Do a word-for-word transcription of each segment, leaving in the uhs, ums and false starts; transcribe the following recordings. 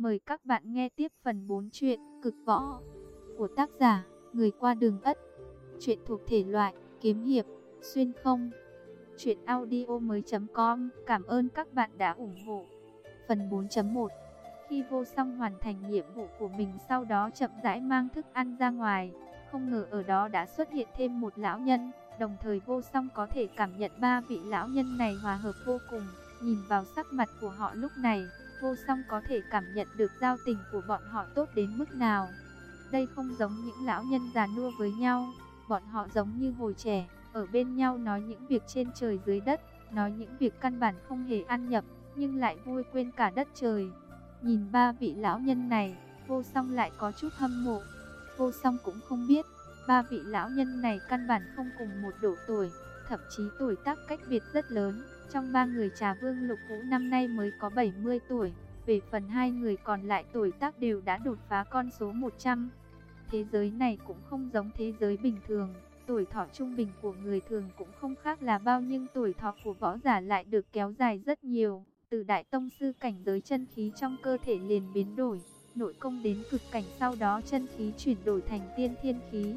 Mời các bạn nghe tiếp phần bốn truyện Cực Võ của tác giả Người Qua Đường Ất. Truyện thuộc thể loại kiếm hiệp, xuyên không. Truyện audio mới.com. Cảm ơn các bạn đã ủng hộ. Phần bốn chấm một. Khi Vô Song hoàn thành nhiệm vụ của mình, sau đó chậm rãi mang thức ăn ra ngoài, không ngờ ở đó đã xuất hiện thêm một lão nhân. Đồng thời Vô Song có thể cảm nhận ba vị lão nhân này hòa hợp vô cùng. Nhìn vào sắc mặt của họ lúc này, Vô Song có thể cảm nhận được giao tình của bọn họ tốt đến mức nào. Đây không giống những lão nhân già nua với nhau, bọn họ giống như hồi trẻ, ở bên nhau nói những việc trên trời dưới đất, nói những việc căn bản không hề ăn nhập, nhưng lại vui quên cả đất trời. Nhìn ba vị lão nhân này, Vô Song lại có chút hâm mộ. Vô Song cũng không biết, ba vị lão nhân này căn bản không cùng một độ tuổi, thậm chí tuổi tác cách biệt rất lớn. Trong ba người Trà Vương Lục Vũ năm nay mới có bảy mươi tuổi, về phần hai người còn lại tuổi tác đều đã đột phá con số một trăm. Thế giới này cũng không giống thế giới bình thường, tuổi thọ trung bình của người thường cũng không khác là bao, nhưng tuổi thọ của võ giả lại được kéo dài rất nhiều. Từ đại tông sư cảnh giới, chân khí trong cơ thể liền biến đổi, nội công đến cực cảnh, sau đó chân khí chuyển đổi thành tiên thiên khí.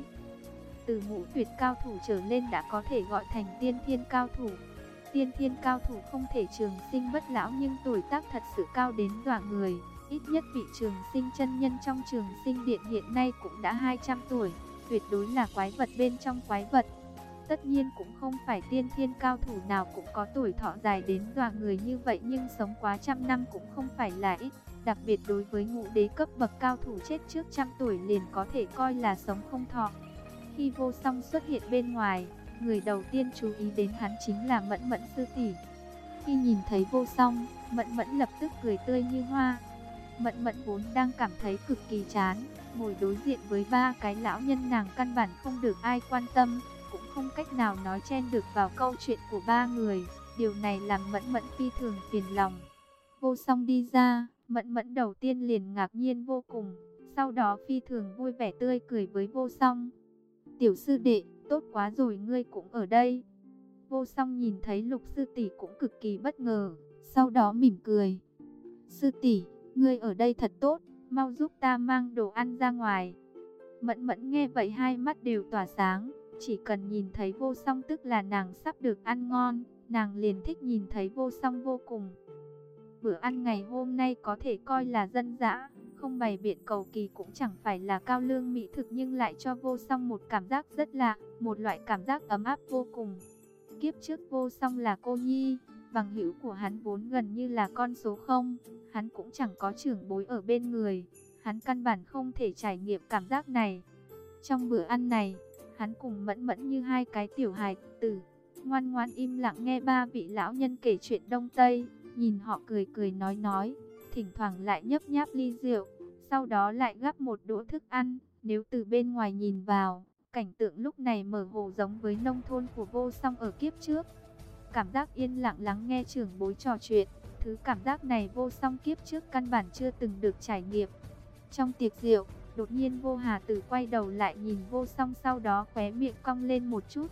Từ ngũ tuyệt cao thủ trở lên đã có thể gọi thành tiên thiên cao thủ. Tiên thiên cao thủ không thể trường sinh bất lão, nhưng tuổi tác thật sự cao đến dọa người. Ít nhất vị trường sinh chân nhân trong trường sinh điện hiện nay cũng đã hai trăm tuổi, tuyệt đối là quái vật bên trong quái vật. Tất nhiên cũng không phải tiên thiên cao thủ nào cũng có tuổi thọ dài đến dọa người như vậy, nhưng sống quá trăm năm cũng không phải là ít. Đặc biệt đối với ngũ đế cấp bậc cao thủ chết trước trăm tuổi liền có thể coi là sống không thọ. Khi Vô Song xuất hiện bên ngoài, người đầu tiên chú ý đến hắn chính là Mẫn Mẫn sư tỷ. Khi nhìn thấy Vô Song, Mẫn Mẫn lập tức cười tươi như hoa. Mẫn Mẫn vốn đang cảm thấy cực kỳ chán, ngồi đối diện với ba cái lão nhân, nàng căn bản không được ai quan tâm, cũng không cách nào nói chen được vào câu chuyện của ba người. Điều này làm Mẫn Mẫn phi thường phiền lòng. Vô Song đi ra, Mẫn Mẫn đầu tiên liền ngạc nhiên vô cùng, sau đó phi thường vui vẻ tươi cười với Vô Song. Tiểu sư đệ, tốt quá rồi, ngươi cũng ở đây. Vô Song nhìn thấy Lục sư tỷ cũng cực kỳ bất ngờ, sau đó mỉm cười. Sư tỷ, ngươi ở đây thật tốt, mau giúp ta mang đồ ăn ra ngoài. Mẫn Mẫn nghe vậy hai mắt đều tỏa sáng, chỉ cần nhìn thấy Vô Song tức là nàng sắp được ăn ngon, nàng liền thích nhìn thấy Vô Song vô cùng. Bữa ăn ngày hôm nay có thể coi là dân dã, không bày biện cầu kỳ, cũng chẳng phải là cao lương mỹ thực, nhưng lại cho Vô Song một cảm giác rất lạ, một loại cảm giác ấm áp vô cùng. Kiếp trước Vô Song là cô nhi, bằng hữu của hắn vốn gần như là con số không, hắn cũng chẳng có trưởng bối ở bên người, hắn căn bản không thể trải nghiệm cảm giác này. Trong bữa ăn này, hắn cùng Mẫn Mẫn như hai cái tiểu hài tử, ngoan ngoãn im lặng nghe ba vị lão nhân kể chuyện Đông Tây, nhìn họ cười cười nói nói, thỉnh thoảng lại nhấp nháp ly rượu, sau đó lại gắp một đũa thức ăn. Nếu từ bên ngoài nhìn vào, cảnh tượng lúc này mơ hồ giống với nông thôn của Vô Song ở kiếp trước. Cảm giác yên lặng lắng nghe trưởng bối trò chuyện, thứ cảm giác này Vô Song kiếp trước căn bản chưa từng được trải nghiệm. Trong tiệc rượu, đột nhiên Vô Hà Tử quay đầu lại nhìn Vô Song, sau đó khóe miệng cong lên một chút.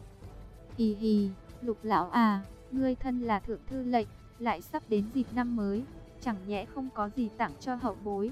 Hì hì, Lục lão à, ngươi thân là thượng thư lệnh, lại sắp đến dịp năm mới, chẳng nhẽ không có gì tặng cho hậu bối.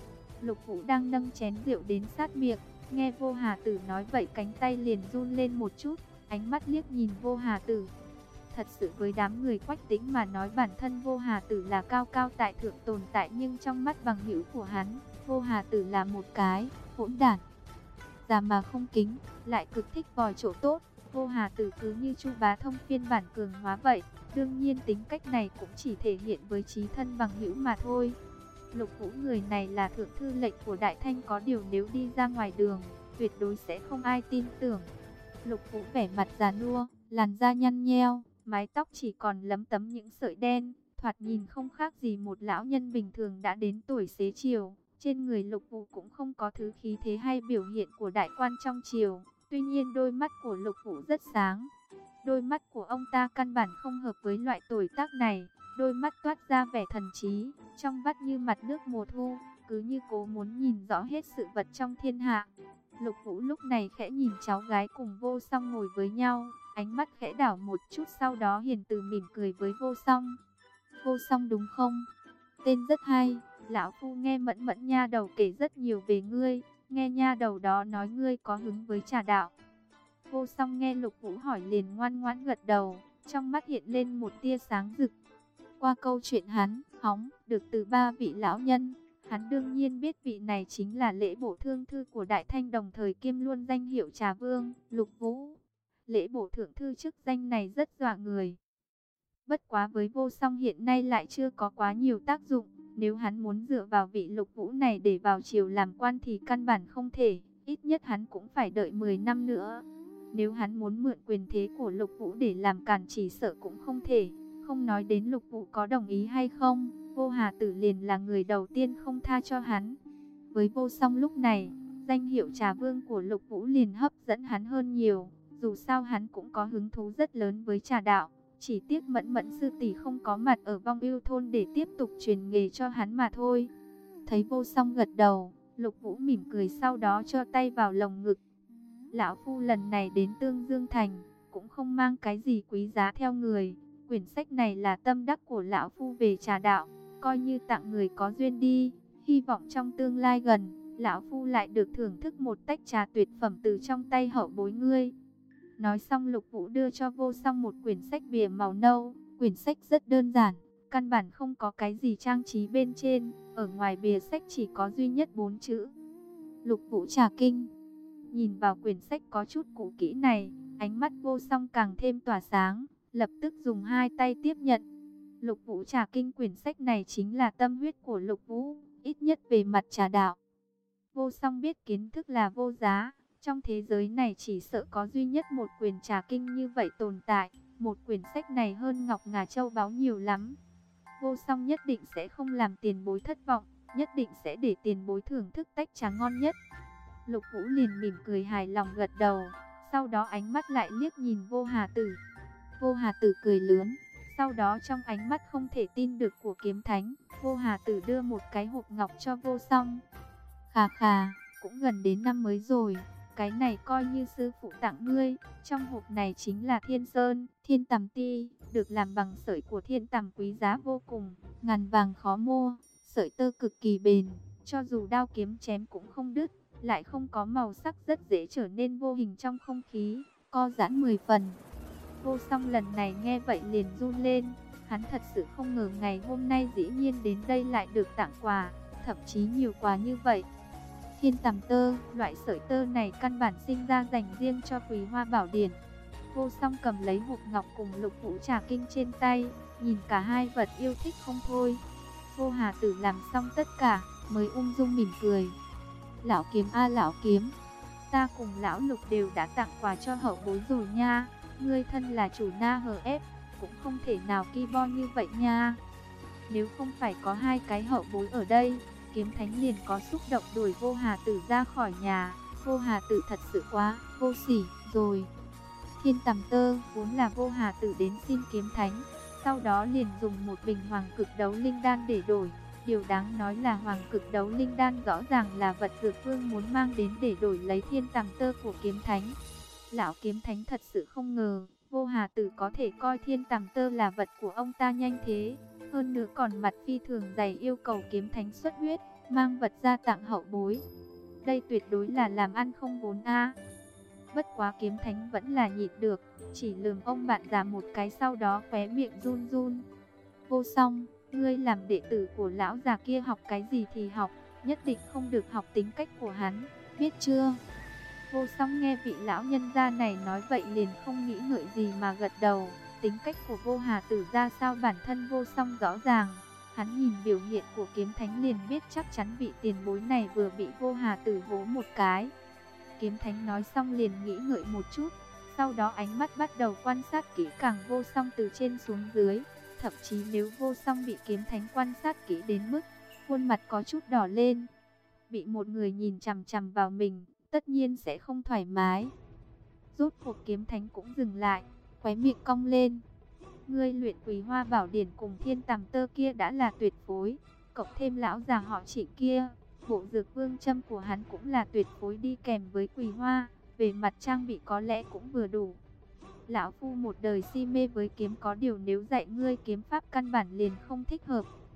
Lục Vũ đang nâng chén rượu đến sát miệng, nghe Vô Hà Tử nói vậy cánh tay liền run lên một chút, ánh mắt liếc nhìn Vô Hà Tử. Thật sự với đám người Quách Tĩnh mà nói, bản thân Vô Hà Tử là cao cao tại thượng tồn tại, nhưng trong mắt bằng hữu của hắn, Vô Hà Tử là một cái hỗn đản. Già mà không kính, lại cực thích vòi chỗ tốt. Vô Hà Tử cứ như Chu Bá Thông phiên bản cường hóa vậy. Đương nhiên tính cách này cũng chỉ thể hiện với chí thân bằng hữu mà thôi. Lục Vũ người này là thượng thư lệnh của Đại Thanh, có điều nếu đi ra ngoài đường, tuyệt đối sẽ không ai tin tưởng. Lục Vũ vẻ mặt già nua, làn da nhăn nheo, mái tóc chỉ còn lấm tấm những sợi đen, thoạt nhìn không khác gì một lão nhân bình thường đã đến tuổi xế chiều. Trên người Lục Vũ cũng không có thứ khí thế hay biểu hiện của đại quan trong triều. Tuy nhiên đôi mắt của Lục Vũ rất sáng. Đôi mắt của ông ta căn bản không hợp với loại tuổi tác này. Đôi mắt toát ra vẻ thần trí, trong vắt như mặt nước mùa thu, cứ như cố muốn nhìn rõ hết sự vật trong thiên hạ. Lục Vũ lúc này khẽ nhìn cháu gái cùng Vô Song ngồi với nhau, ánh mắt khẽ đảo một chút, sau đó hiền từ mỉm cười với Vô Song. Vô Song đúng không? Tên rất hay. Lão phu nghe Mẫn Mẫn nha đầu kể rất nhiều về ngươi, nghe nha đầu đó nói ngươi có hứng với trà đạo. Vô Song nghe Lục Vũ hỏi liền ngoan ngoãn gật đầu, trong mắt hiện lên một tia sáng rực. Qua câu chuyện hắn, hóng, được từ ba vị lão nhân, hắn đương nhiên biết vị này chính là Lễ Bổ Thượng Thư của Đại Thanh, đồng thời kiêm luôn danh hiệu Trà Vương, Lục Vũ. Lễ Bổ Thượng Thư chức danh này rất dọa người. Bất quá với Vô Song hiện nay lại chưa có quá nhiều tác dụng, nếu hắn muốn dựa vào vị Lục Vũ này để vào triều làm quan thì căn bản không thể, ít nhất hắn cũng phải đợi mười năm nữa. Nếu hắn muốn mượn quyền thế của Lục Vũ để làm cản chỉ sợ cũng không thể, không nói đến Lục Vũ có đồng ý hay không, Vô Hà Tử liền là người đầu tiên không tha cho hắn. Với Vô Song lúc này, danh hiệu Trà Vương của Lục Vũ liền hấp dẫn hắn hơn nhiều, dù sao hắn cũng có hứng thú rất lớn với trà đạo, chỉ tiếc Mẫn Mẫn sư tỷ không có mặt ở Vong Ưu thôn để tiếp tục truyền nghề cho hắn mà thôi. Thấy Vô Song gật đầu, Lục Vũ mỉm cười sau đó cho tay vào lồng ngực. Lão phu lần này đến Tương Dương Thành, cũng không mang cái gì quý giá theo người. Quyển sách này là tâm đắc của lão phu về trà đạo, coi như tặng người có duyên đi. Hy vọng trong tương lai gần, lão phu lại được thưởng thức một tách trà tuyệt phẩm từ trong tay hậu bối ngươi. Nói xong Lục Vũ đưa cho Vô Song một quyển sách bìa màu nâu. Quyển sách rất đơn giản, căn bản không có cái gì trang trí bên trên. Ở ngoài bìa sách chỉ có duy nhất bốn chữ: Lục Vũ Trà Kinh. Nhìn vào quyển sách có chút cũ kỹ này, ánh mắt Vô Song càng thêm tỏa sáng, lập tức dùng hai tay tiếp nhận. Lục Vũ Trà Kinh, quyển sách này chính là tâm huyết của Lục Vũ, ít nhất về mặt trà đạo. Vô Song biết kiến thức là vô giá, trong thế giới này chỉ sợ có duy nhất một quyển Trà Kinh như vậy tồn tại, một quyển sách này hơn ngọc ngà châu báu nhiều lắm. Vô Song nhất định sẽ không làm tiền bối thất vọng, nhất định sẽ để tiền bối thưởng thức tách trà ngon nhất. Lục Vũ liền mỉm cười hài lòng gật đầu, sau đó ánh mắt lại liếc nhìn Vô Hà Tử. Vô Hà Tử cười lớn, sau đó trong ánh mắt không thể tin được của Kiếm Thánh, Vô Hà Tử đưa một cái hộp ngọc cho Vô Song. Khà khà, cũng gần đến năm mới rồi, cái này coi như sư phụ tặng ngươi. Trong hộp này chính là Thiên Sơn, Thiên Tầm Ti, được làm bằng sợi của thiên tầm quý giá vô cùng, ngàn vàng khó mua, sợi tơ cực kỳ bền, cho dù đao kiếm chém cũng không đứt, lại không có màu sắc, rất dễ trở nên vô hình trong không khí, co giãn mười phần. Vô Song lần này nghe vậy liền run lên, hắn thật sự không ngờ ngày hôm nay dĩ nhiên đến đây lại được tặng quà, thậm chí nhiều quà như vậy. Thiên tầm tơ, loại sợi tơ này căn bản sinh ra dành riêng cho Quý Hoa Bảo Điển. Vô Song cầm lấy hộp ngọc cùng Lục Vũ Trà Kinh trên tay, nhìn cả hai vật yêu thích không thôi. Vô Hà Tử làm xong tất cả, mới ung dung mỉm cười. Lão Kiếm a lão Kiếm, ta cùng lão Lục đều đã tặng quà cho hậu bối rồi nha. Ngươi thân là chủ Na Hờ ép, cũng không thể nào ki bo như vậy nha. Nếu không phải có hai cái hậu bối ở đây, Kiếm Thánh liền có xúc động đuổi Vô Hà Tử ra khỏi nhà. Vô Hà Tử thật sự quá vô sỉ rồi. Thiên tầm tơ vốn là Vô Hà Tử đến xin Kiếm Thánh, sau đó liền dùng một bình Hoàng Cực Đấu Linh Đan để đổi. Điều đáng nói là Hoàng Cực Đấu Linh Đan rõ ràng là vật Dược Vương muốn mang đến để đổi lấy thiên tầm tơ của Kiếm Thánh. Lão Kiếm Thánh thật sự không ngờ Vô Hà Tử có thể coi thiên tầm tơ là vật của ông ta nhanh thế. Hơn nữa còn mặt phi thường dày, yêu cầu Kiếm Thánh xuất huyết, mang vật ra tặng hậu bối. Đây tuyệt đối là làm ăn không vốn a. Bất quá Kiếm Thánh vẫn là nhịn được, chỉ lườm ông bạn già một cái sau đó khóe miệng run run. Vô Song, ngươi làm đệ tử của lão già kia học cái gì thì học, nhất định không được học tính cách của hắn, biết chưa? Vô Song nghe vị lão nhân gia này nói vậy liền không nghĩ ngợi gì mà gật đầu. Tính cách của Vô Hà Tử ra sao bản thân Vô Song rõ ràng. Hắn nhìn biểu hiện của Kiếm Thánh liền biết chắc chắn vị tiền bối này vừa bị Vô Hà Tử hố một cái. Kiếm Thánh nói xong liền nghĩ ngợi một chút, sau đó ánh mắt bắt đầu quan sát kỹ càng Vô Song từ trên xuống dưới. Thậm chí nếu Vô Song bị Kiếm Thánh quan sát kỹ đến mức khuôn mặt có chút đỏ lên, bị một người nhìn chằm chằm vào mình, tất nhiên sẽ không thoải mái. Rốt cuộc Kiếm Thánh cũng dừng lại, khóe miệng cong lên. Ngươi luyện Quý Hoa Bảo Điển cùng thiên tầm tơ kia đã là tuyệt phối, cộng thêm lão già họ Trịnh kia, bộ Dược Vương châm của hắn cũng là tuyệt phối đi kèm với Quý Hoa, về mặt trang bị có lẽ cũng vừa đủ. Lão phu một đời si mê với kiếm, có điều nếu dạy ngươi kiếm pháp căn bản liền không thích hợp,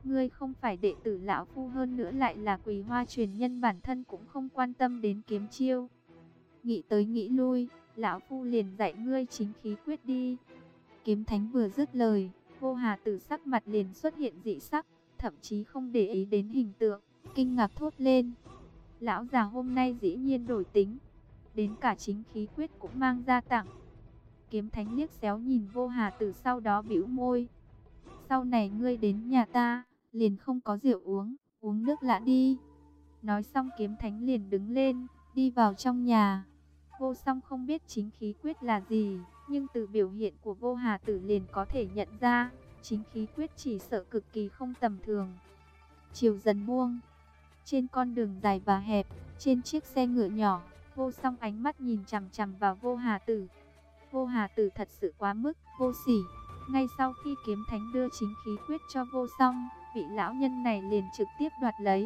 Ngươi không phải đệ tử lão phu, hơn nữa lại là Quỳ Hoa truyền nhân, bản thân cũng không quan tâm đến kiếm chiêu. Nghĩ tới nghĩ lui, lão phu liền dạy ngươi chính khí quyết đi. Kiếm thánh vừa dứt lời, Vô Hà Tử sắc mặt liền xuất hiện dị sắc, thậm chí không để ý đến hình tượng, kinh ngạc thốt lên. Lão già hôm nay dĩ nhiên đổi tính, đến cả chính khí quyết cũng mang ra tặng. Kiếm thánh liếc xéo nhìn Vô Hà Tử, sau đó bĩu môi. Sau này ngươi đến nhà ta, liền không có rượu uống, uống nước lã đi. Nói xong kiếm thánh liền đứng lên, đi vào trong nhà. Vô Song không biết chính khí quyết là gì, nhưng từ biểu hiện của Vô Hà Tử liền có thể nhận ra, chính khí quyết chỉ sợ cực kỳ không tầm thường. Chiều dần buông, trên con đường dài và hẹp, trên chiếc xe ngựa nhỏ, Vô Song ánh mắt nhìn chằm chằm vào Vô Hà Tử. Vô Hà Tử thật sự quá mức vô sỉ. Ngay sau khi kiếm thánh đưa chính khí quyết cho Vô Song, vị lão nhân này liền trực tiếp đoạt lấy.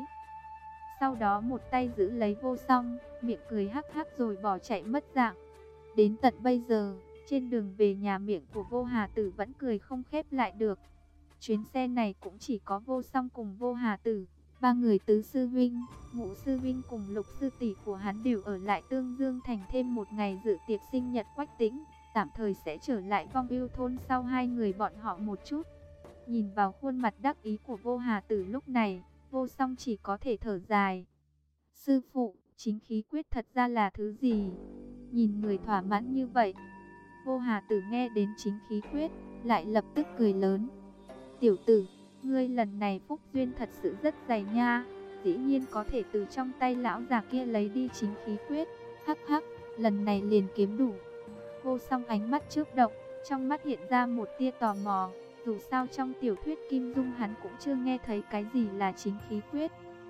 Sau đó một tay giữ lấy Vô Song, miệng cười hắc hắc rồi bỏ chạy mất dạng. Đến tận bây giờ, trên đường về nhà, miệng của Vô Hà Tử vẫn cười không khép lại được. Chuyến xe này cũng chỉ có Vô Song cùng Vô Hà Tử, ba người tứ sư huynh, ngũ sư huynh cùng lục sư tỷ của hắn đều ở lại Tương Dương thành thêm một ngày dự tiệc sinh nhật Quách Tĩnh, tạm thời sẽ trở lại Vong Ưu thôn sau hai người bọn họ một chút. Nhìn vào khuôn mặt đắc ý của Vô Hà Tử lúc này, Vô Song chỉ có thể thở dài. Sư phụ, chính khí quyết thật ra là thứ gì? Nhìn người thỏa mãn như vậy, Vô Hà Tử nghe đến chính khí quyết, lại lập tức cười lớn. Tiểu tử, ngươi lần này phúc duyên thật sự rất dày nha, dĩ nhiên có thể từ trong tay lão già kia lấy đi chính khí quyết. Hắc hắc, lần này liền kiếm đủ. Vô Song ánh mắt chớp động, trong mắt hiện ra một tia tò mò. Dù sao trong tiểu thuyết Kim Dung hắn cũng chưa nghe thấy cái gì là chính khí quyết.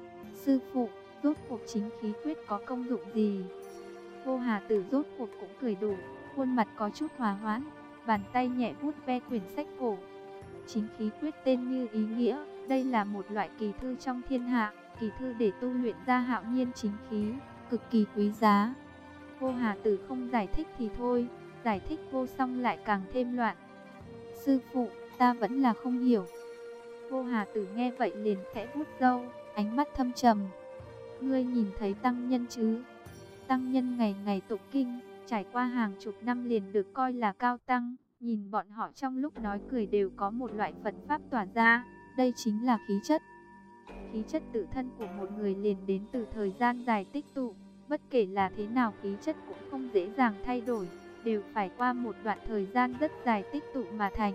Sư phụ, rốt cuộc chính khí quyết có công dụng gì? Vô Hà Tử rốt cuộc cũng cười đủ, khuôn mặt có chút hòa hoãn, bàn tay nhẹ vuốt ve quyển sách cổ. Chính khí quyết tên như ý nghĩa, đây là một loại kỳ thư trong thiên hạ, kỳ thư để tu luyện ra hạo nhiên chính khí, cực kỳ quý giá. Vô Hà Tử không giải thích thì thôi, giải thích Vô Song lại càng thêm loạn. Sư phụ, ta vẫn là không hiểu. Vô Hà Tử nghe vậy liền khẽ vuốt râu, ánh mắt thâm trầm. Ngươi nhìn thấy tăng nhân chứ? Tăng nhân ngày ngày tụng kinh, trải qua hàng chục năm liền được coi là cao tăng. Nhìn bọn họ trong lúc nói cười đều có một loại Phật pháp tỏa ra, đây chính là khí chất. Khí chất tự thân của một người liền đến từ thời gian dài tích tụ, bất kể là thế nào khí chất cũng không dễ dàng thay đổi, đều phải qua một đoạn thời gian rất dài tích tụ mà thành.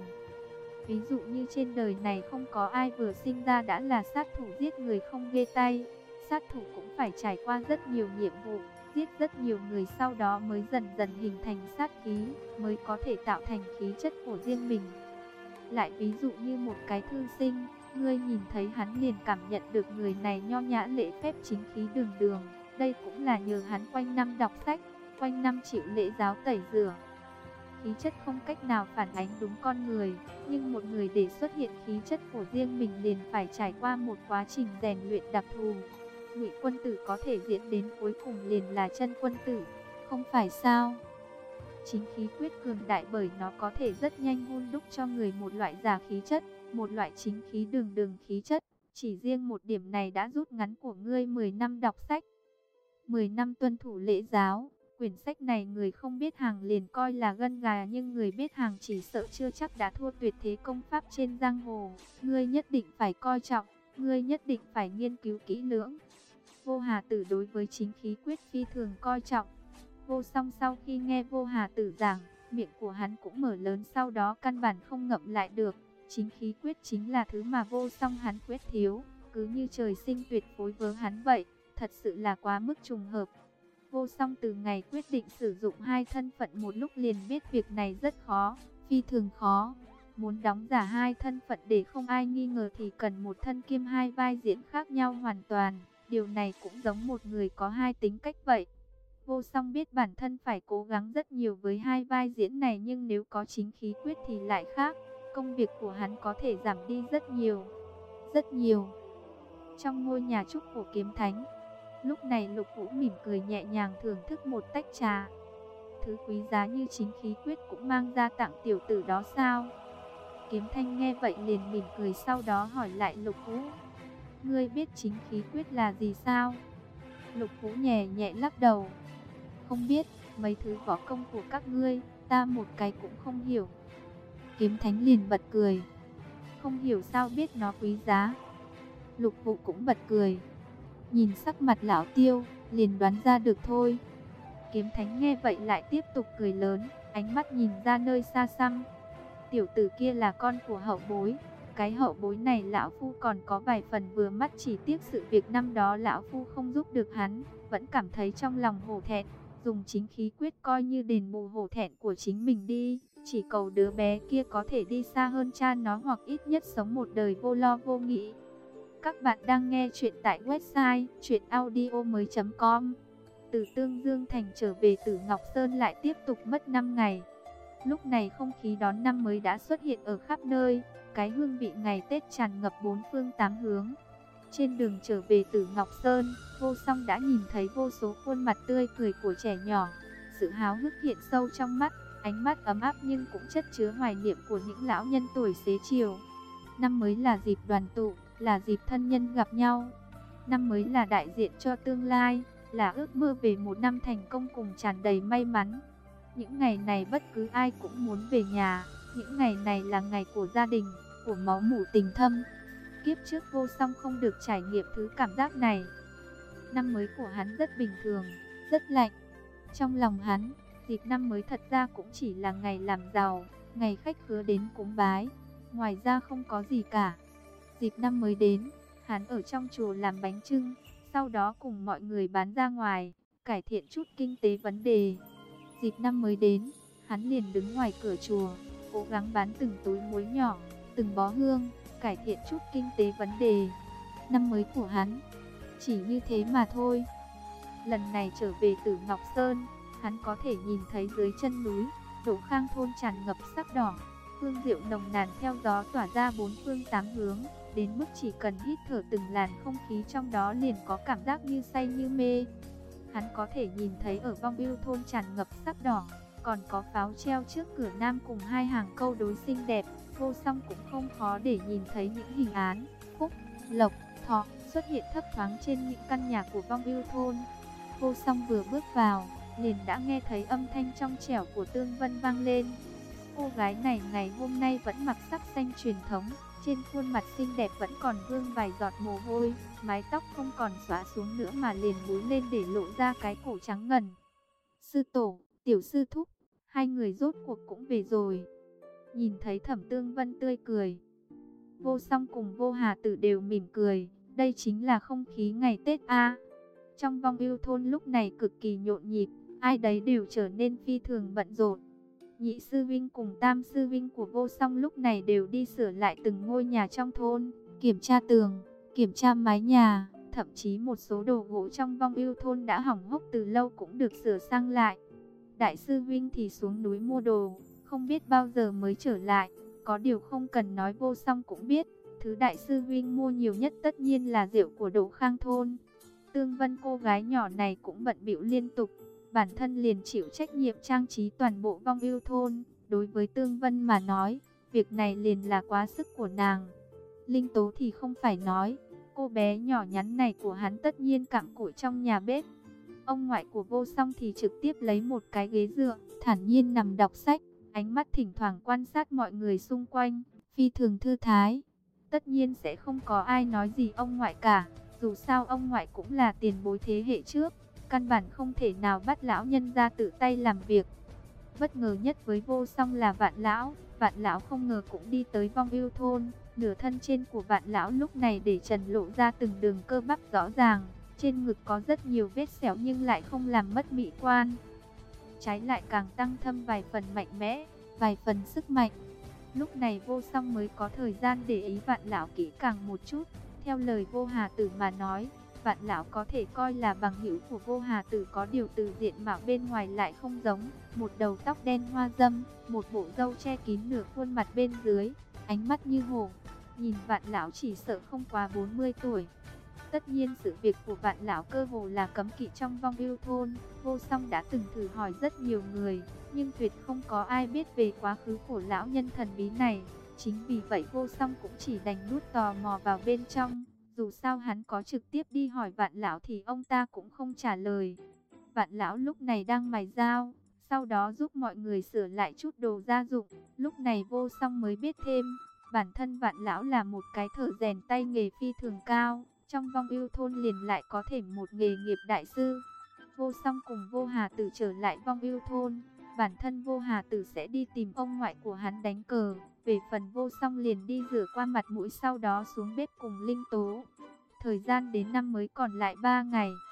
Ví dụ như trên đời này không có ai vừa sinh ra đã là sát thủ giết người không ghê tay, sát thủ cũng phải trải qua rất nhiều nhiệm vụ, giết rất nhiều người sau đó mới dần dần hình thành sát khí, mới có thể tạo thành khí chất của riêng mình. Lại ví dụ như một cái thư sinh, ngươi nhìn thấy hắn liền cảm nhận được người này nho nhã lễ phép chính khí đường đường, đây cũng là nhờ hắn quanh năm đọc sách, quanh năm chịu lễ giáo tẩy rửa. Khí chất không cách nào phản ánh đúng con người, nhưng một người để xuất hiện khí chất của riêng mình liền phải trải qua một quá trình rèn luyện đặc thù. Ngụy Quân Tử có thể diễn đến cuối cùng liền là chân quân tử, không phải sao? Chính khí quyết cường đại bởi nó có thể rất nhanh hun đúc cho người một loại giả khí chất, một loại chính khí đường đường khí chất. Chỉ riêng một điểm này đã rút ngắn của ngươi mười năm đọc sách, mười năm tuân thủ lễ giáo. Quyển sách này người không biết hàng liền coi là gân gà, nhưng người biết hàng chỉ sợ chưa chắc đã thua tuyệt thế công pháp trên giang hồ. Ngươi nhất định phải coi trọng, ngươi nhất định phải nghiên cứu kỹ lưỡng. Vô Hà Tử đối với chính khí quyết phi thường coi trọng. Vô Song sau khi nghe Vô Hà Tử giảng, miệng của hắn cũng mở lớn, sau đó căn bản không ngậm lại được. Chính khí quyết chính là thứ mà Vô Song hắn quyết thiếu, cứ như trời sinh tuyệt phối với hắn vậy, thật sự là quá mức trùng hợp. Vô Song từ ngày quyết định sử dụng hai thân phận một lúc liền biết việc này rất khó, phi thường khó. Muốn đóng giả hai thân phận để không ai nghi ngờ thì cần một thân kiêm hai vai diễn khác nhau hoàn toàn. Điều này cũng giống một người có hai tính cách vậy. Vô Song biết bản thân phải cố gắng rất nhiều với hai vai diễn này, nhưng nếu có chính khí quyết thì lại khác. Công việc của hắn có thể giảm đi rất nhiều, rất nhiều. Trong ngôi nhà trúc của Kiếm Thánh, lúc này Lục Vũ mỉm cười nhẹ nhàng thưởng thức một tách trà. Thứ quý giá như chính khí quyết cũng mang ra tặng tiểu tử đó sao? Kiếm Thanh nghe vậy liền mỉm cười, sau đó hỏi lại Lục Vũ. Ngươi biết chính khí quyết là gì sao? Lục Vũ nhẹ nhẹ lắc đầu. Không biết, mấy thứ võ công của các ngươi, ta một cái cũng không hiểu. Kiếm Thánh liền bật cười. Không hiểu sao biết nó quý giá. Lục Vũ cũng bật cười. Nhìn sắc mặt lão Tiêu, liền đoán ra được thôi. Kiếm Thánh nghe vậy lại tiếp tục cười lớn, ánh mắt nhìn ra nơi xa xăm. Tiểu tử kia là con của hậu bối. Cái hậu bối này lão phu còn có vài phần vừa mắt, chỉ tiếc sự việc năm đó lão phu không giúp được hắn, vẫn cảm thấy trong lòng hổ thẹn. Dùng chính khí quyết coi như đền bù hổ thẹn của chính mình đi. Chỉ cầu đứa bé kia có thể đi xa hơn cha nó, hoặc ít nhất sống một đời vô lo vô nghĩ. Các bạn đang nghe chuyện tại website truyện audio mới chấm com. Từ Tương Dương Thành trở về Tử Ngọc Sơn lại tiếp tục mất năm ngày. Lúc này không khí đón năm mới đã xuất hiện ở khắp nơi. Cái hương vị ngày Tết tràn ngập bốn phương tám hướng. Trên đường trở về Tử Ngọc Sơn, Vô Song đã nhìn thấy vô số khuôn mặt tươi cười của trẻ nhỏ. Sự háo hức hiện sâu trong mắt, ánh mắt ấm áp nhưng cũng chất chứa hoài niệm của những lão nhân tuổi xế chiều. Năm mới là dịp đoàn tụ, là dịp thân nhân gặp nhau. Năm mới là đại diện cho tương lai, là ước mơ về một năm thành công cùng tràn đầy may mắn. Những ngày này bất cứ ai cũng muốn về nhà. Những ngày này là ngày của gia đình, của máu mủ tình thâm. Kiếp trước Vô Song không được trải nghiệm thứ cảm giác này. Năm mới của hắn rất bình thường, rất lạnh. Trong lòng hắn, dịp năm mới thật ra cũng chỉ là ngày làm giàu, ngày khách khứa đến cúng bái. Ngoài ra không có gì cả. Dịp năm mới đến, hắn ở trong chùa làm bánh chưng, sau đó cùng mọi người bán ra ngoài, cải thiện chút kinh tế vấn đề. Dịp năm mới đến, hắn liền đứng ngoài cửa chùa, cố gắng bán từng túi muối nhỏ, từng bó hương, cải thiện chút kinh tế vấn đề. Năm mới của hắn chỉ như thế mà thôi. Lần này trở về Tử Ngọc Sơn, hắn có thể nhìn thấy dưới chân núi, Đỗ Khang thôn tràn ngập sắc đỏ, hương rượu nồng nàn theo gió tỏa ra bốn phương tám hướng, đến mức chỉ cần hít thở từng làn không khí trong đó liền có cảm giác như say như mê. Hắn có thể nhìn thấy ở Vong Ưu thôn tràn ngập sắc đỏ, còn có pháo treo trước cửa nam cùng hai hàng câu đối xinh đẹp. Vô Song cũng không khó để nhìn thấy những hình án phúc, lộc, thọ xuất hiện thấp thoáng trên những căn nhà của Vong Ưu thôn. Vô Song vừa bước vào, liền đã nghe thấy âm thanh trong trẻo của Tương Vân vang lên. Cô gái này ngày hôm nay vẫn mặc sắc xanh truyền thống, trên khuôn mặt xinh đẹp vẫn còn vương vài giọt mồ hôi, mái tóc không còn xõa xuống nữa mà liền búi lên để lộ ra cái cổ trắng ngần. Sư tổ, tiểu sư thúc, hai người rốt cuộc cũng về rồi. Nhìn thấy Thẩm Tương Vân tươi cười, Vô Song cùng Vô Hà Tử đều mỉm cười. Đây chính là không khí ngày Tết a. Trong Vong Ưu thôn lúc này cực kỳ nhộn nhịp, ai đấy đều trở nên phi thường bận rộn. Nhị sư vinh cùng tam sư vinh của Vô Song lúc này đều đi sửa lại từng ngôi nhà trong thôn, kiểm tra tường, kiểm tra mái nhà, thậm chí một số đồ gỗ trong Vong Ưu thôn đã hỏng hóc từ lâu cũng được sửa sang lại. Đại sư vinh thì xuống núi mua đồ, không biết bao giờ mới trở lại. Có điều không cần nói Vô Song cũng biết, thứ đại sư vinh mua nhiều nhất tất nhiên là rượu của Đỗ Khang thôn. Tương Vân cô gái nhỏ này cũng bận bịu liên tục, bản thân liền chịu trách nhiệm trang trí toàn bộ Vong Ưu thôn. Đối với Tương Vân mà nói, việc này liền là quá sức của nàng. Linh Tố thì không phải nói, cô bé nhỏ nhắn này của hắn tất nhiên cặm cụi trong nhà bếp. Ông ngoại của Vô Song thì trực tiếp lấy một cái ghế dựa, thản nhiên nằm đọc sách, ánh mắt thỉnh thoảng quan sát mọi người xung quanh, phi thường thư thái. Tất nhiên sẽ không có ai nói gì ông ngoại cả, dù sao ông ngoại cũng là tiền bối thế hệ trước, căn bản không thể nào bắt lão nhân ra tự tay làm việc. Bất ngờ nhất với Vô Song là Vạn lão, Vạn lão không ngờ cũng đi tới Vong Ưu thôn. Nửa thân trên của Vạn lão lúc này để trần lộ ra từng đường cơ bắp rõ ràng, trên ngực có rất nhiều vết sẹo nhưng lại không làm mất mỹ quan, trái lại càng tăng thêm vài phần mạnh mẽ, vài phần sức mạnh. Lúc này Vô Song mới có thời gian để ý Vạn lão kỹ càng một chút. Theo lời Vô Hà Tử mà nói, Vạn lão có thể coi là bằng hữu của Vô Hà Tử, có điều từ diện mạo bên ngoài lại không giống, một đầu tóc đen hoa dâm, một bộ râu che kín nửa khuôn mặt bên dưới, ánh mắt như hổ. Nhìn Vạn lão chỉ sợ không quá bốn mươi tuổi. Tất nhiên sự việc của Vạn lão cơ hồ là cấm kỵ trong Vong Ưu thôn. Vô Song đã từng thử hỏi rất nhiều người, nhưng tuyệt không có ai biết về quá khứ của lão nhân thần bí này. Chính vì vậy Vô Song cũng chỉ đành nuốt tò mò vào bên trong. Dù sao hắn có trực tiếp đi hỏi Vạn lão thì ông ta cũng không trả lời. Vạn lão lúc này đang mài dao, sau đó giúp mọi người sửa lại chút đồ gia dụng. Lúc này Vô Song mới biết thêm, bản thân Vạn lão là một cái thợ rèn tay nghề phi thường cao, trong Vong Ưu thôn liền lại có thể một nghề nghiệp đại sư. Vô Song cùng Vô Hà Tử trở lại Vong Ưu thôn, bản thân Vô Hà Tử sẽ đi tìm ông ngoại của hắn đánh cờ. Về phần Vô Song liền đi rửa qua mặt mũi, sau đó xuống bếp cùng Linh Tố. Thời gian đến năm mới còn lại ba ngày.